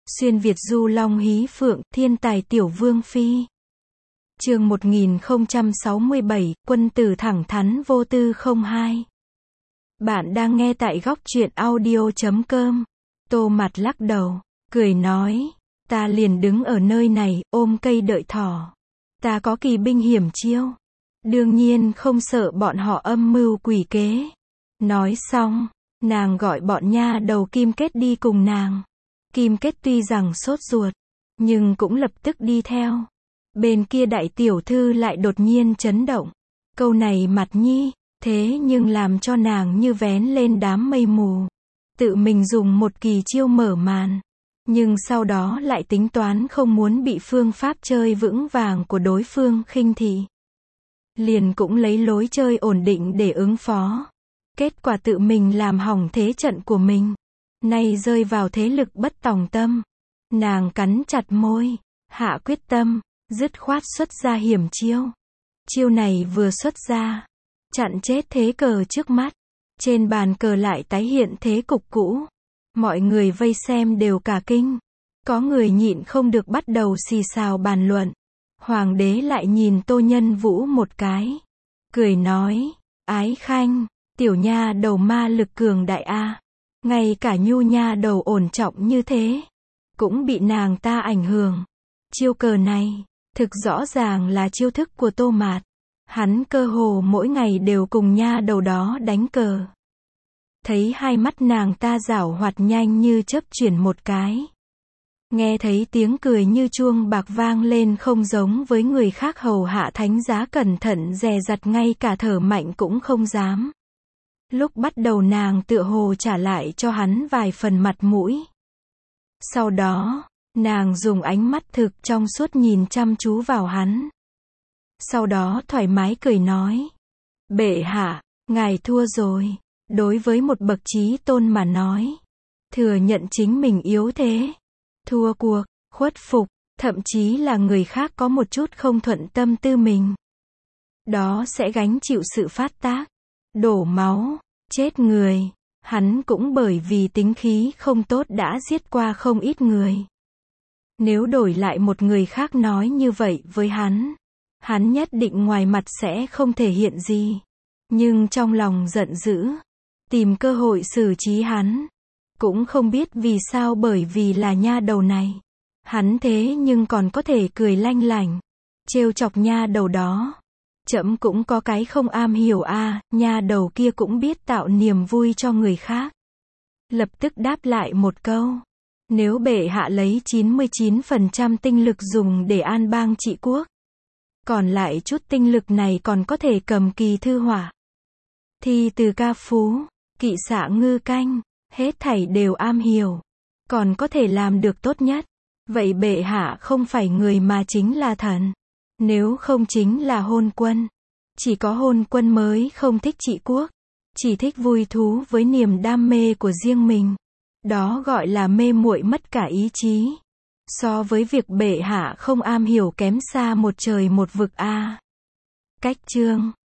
Xuyên Việt du long hí phượng, thiên tài tiểu vương phi. Chương 1067, quân tử thẳng thắn vô tư 02. Bạn đang nghe tại góc truyện audio.com. Tô Mạt lắc đầu, cười nói, ta liền đứng ở nơi này, ôm cây đợi thỏ. Ta có kỳ binh hiểm chiêu. Đương nhiên không sợ bọn họ âm mưu quỷ kế. Nói xong, nàng gọi bọn nha đầu Kim Kết đi cùng nàng. Kim Kết tuy rằng sốt ruột, nhưng cũng lập tức đi theo. Bên kia đại tiểu thư lại đột nhiên chấn động. Câu này Mặt Nhi, thế nhưng làm cho nàng như vén lên đám mây mù. Tự mình dùng một kỳ chiêu mở màn. Nhưng sau đó lại tính toán không muốn bị phương pháp chơi vững vàng của đối phương khinh thị. Liền cũng lấy lối chơi ổn định để ứng phó. Kết quả tự mình làm hỏng thế trận của mình. Nay rơi vào thế lực bất tòng tâm. Nàng cắn chặt môi, hạ quyết tâm, dứt khoát xuất ra hiểm chiêu. Chiêu này vừa xuất ra, chặn chết thế cờ trước mắt. Trên bàn cờ lại tái hiện thế cục cũ. Mọi người vây xem đều cả kinh. Có người nhịn không được bắt đầu xì xào bàn luận. Hoàng đế lại nhìn Tô Nhân Vũ một cái. Cười nói, ái khanh, tiểu nha đầu ma lực cường đại a. Ngay cả nhu nha đầu ổn trọng như thế, cũng bị nàng ta ảnh hưởng. Chiêu cờ này, thực rõ ràng là chiêu thức của Tô Mạt. Hắn cơ hồ mỗi ngày đều cùng nha đầu đó đánh cờ. Thấy hai mắt nàng ta giảo hoạt nhanh như chớp chuyển một cái. Nghe thấy tiếng cười như chuông bạc vang lên không giống với người khác hầu hạ thánh giá cẩn thận dè dặt ngay cả thở mạnh cũng không dám. Lúc bắt đầu nàng tựa hồ trả lại cho hắn vài phần mặt mũi. Sau đó, nàng dùng ánh mắt thực trong suốt nhìn chăm chú vào hắn. Sau đó thoải mái cười nói. Bệ hạ, ngài thua rồi. Đối với một bậc trí tôn mà nói. Thừa nhận chính mình yếu thế. Thua cuộc, khuất phục, thậm chí là người khác có một chút không thuận tâm tư mình. Đó sẽ gánh chịu sự phát tác. Đổ máu, chết người. Hắn cũng bởi vì tính khí không tốt đã giết qua không ít người. Nếu đổi lại một người khác nói như vậy với hắn nhất định ngoài mặt sẽ không thể hiện gì. Nhưng trong lòng giận dữ, tìm cơ hội xử trí hắn. Cũng không biết vì sao bởi vì là nha đầu này. Hắn thế nhưng còn có thể cười lanh lảnh, trêu chọc nha đầu đó. Trẫm cũng có cái không am hiểu a, nha đầu kia cũng biết tạo niềm vui cho người khác. Lập tức đáp lại một câu. Nếu bệ hạ lấy 99% tinh lực dùng để an bang trị quốc. Còn lại chút tinh lực này còn có thể cầm kỳ thư họa. Thi từ ca phú, kỵ xạ ngư canh, hết thảy đều am hiểu. Còn có thể làm được tốt nhất. Vậy bệ hạ không phải người mà chính là thần. Nếu không chính là hôn quân. Chỉ có hôn quân mới không thích trị quốc. Chỉ thích vui thú với niềm đam mê của riêng mình. Đó gọi là mê muội mất cả ý chí. So với việc bệ hạ không am hiểu kém xa một trời một vực a. Cách chương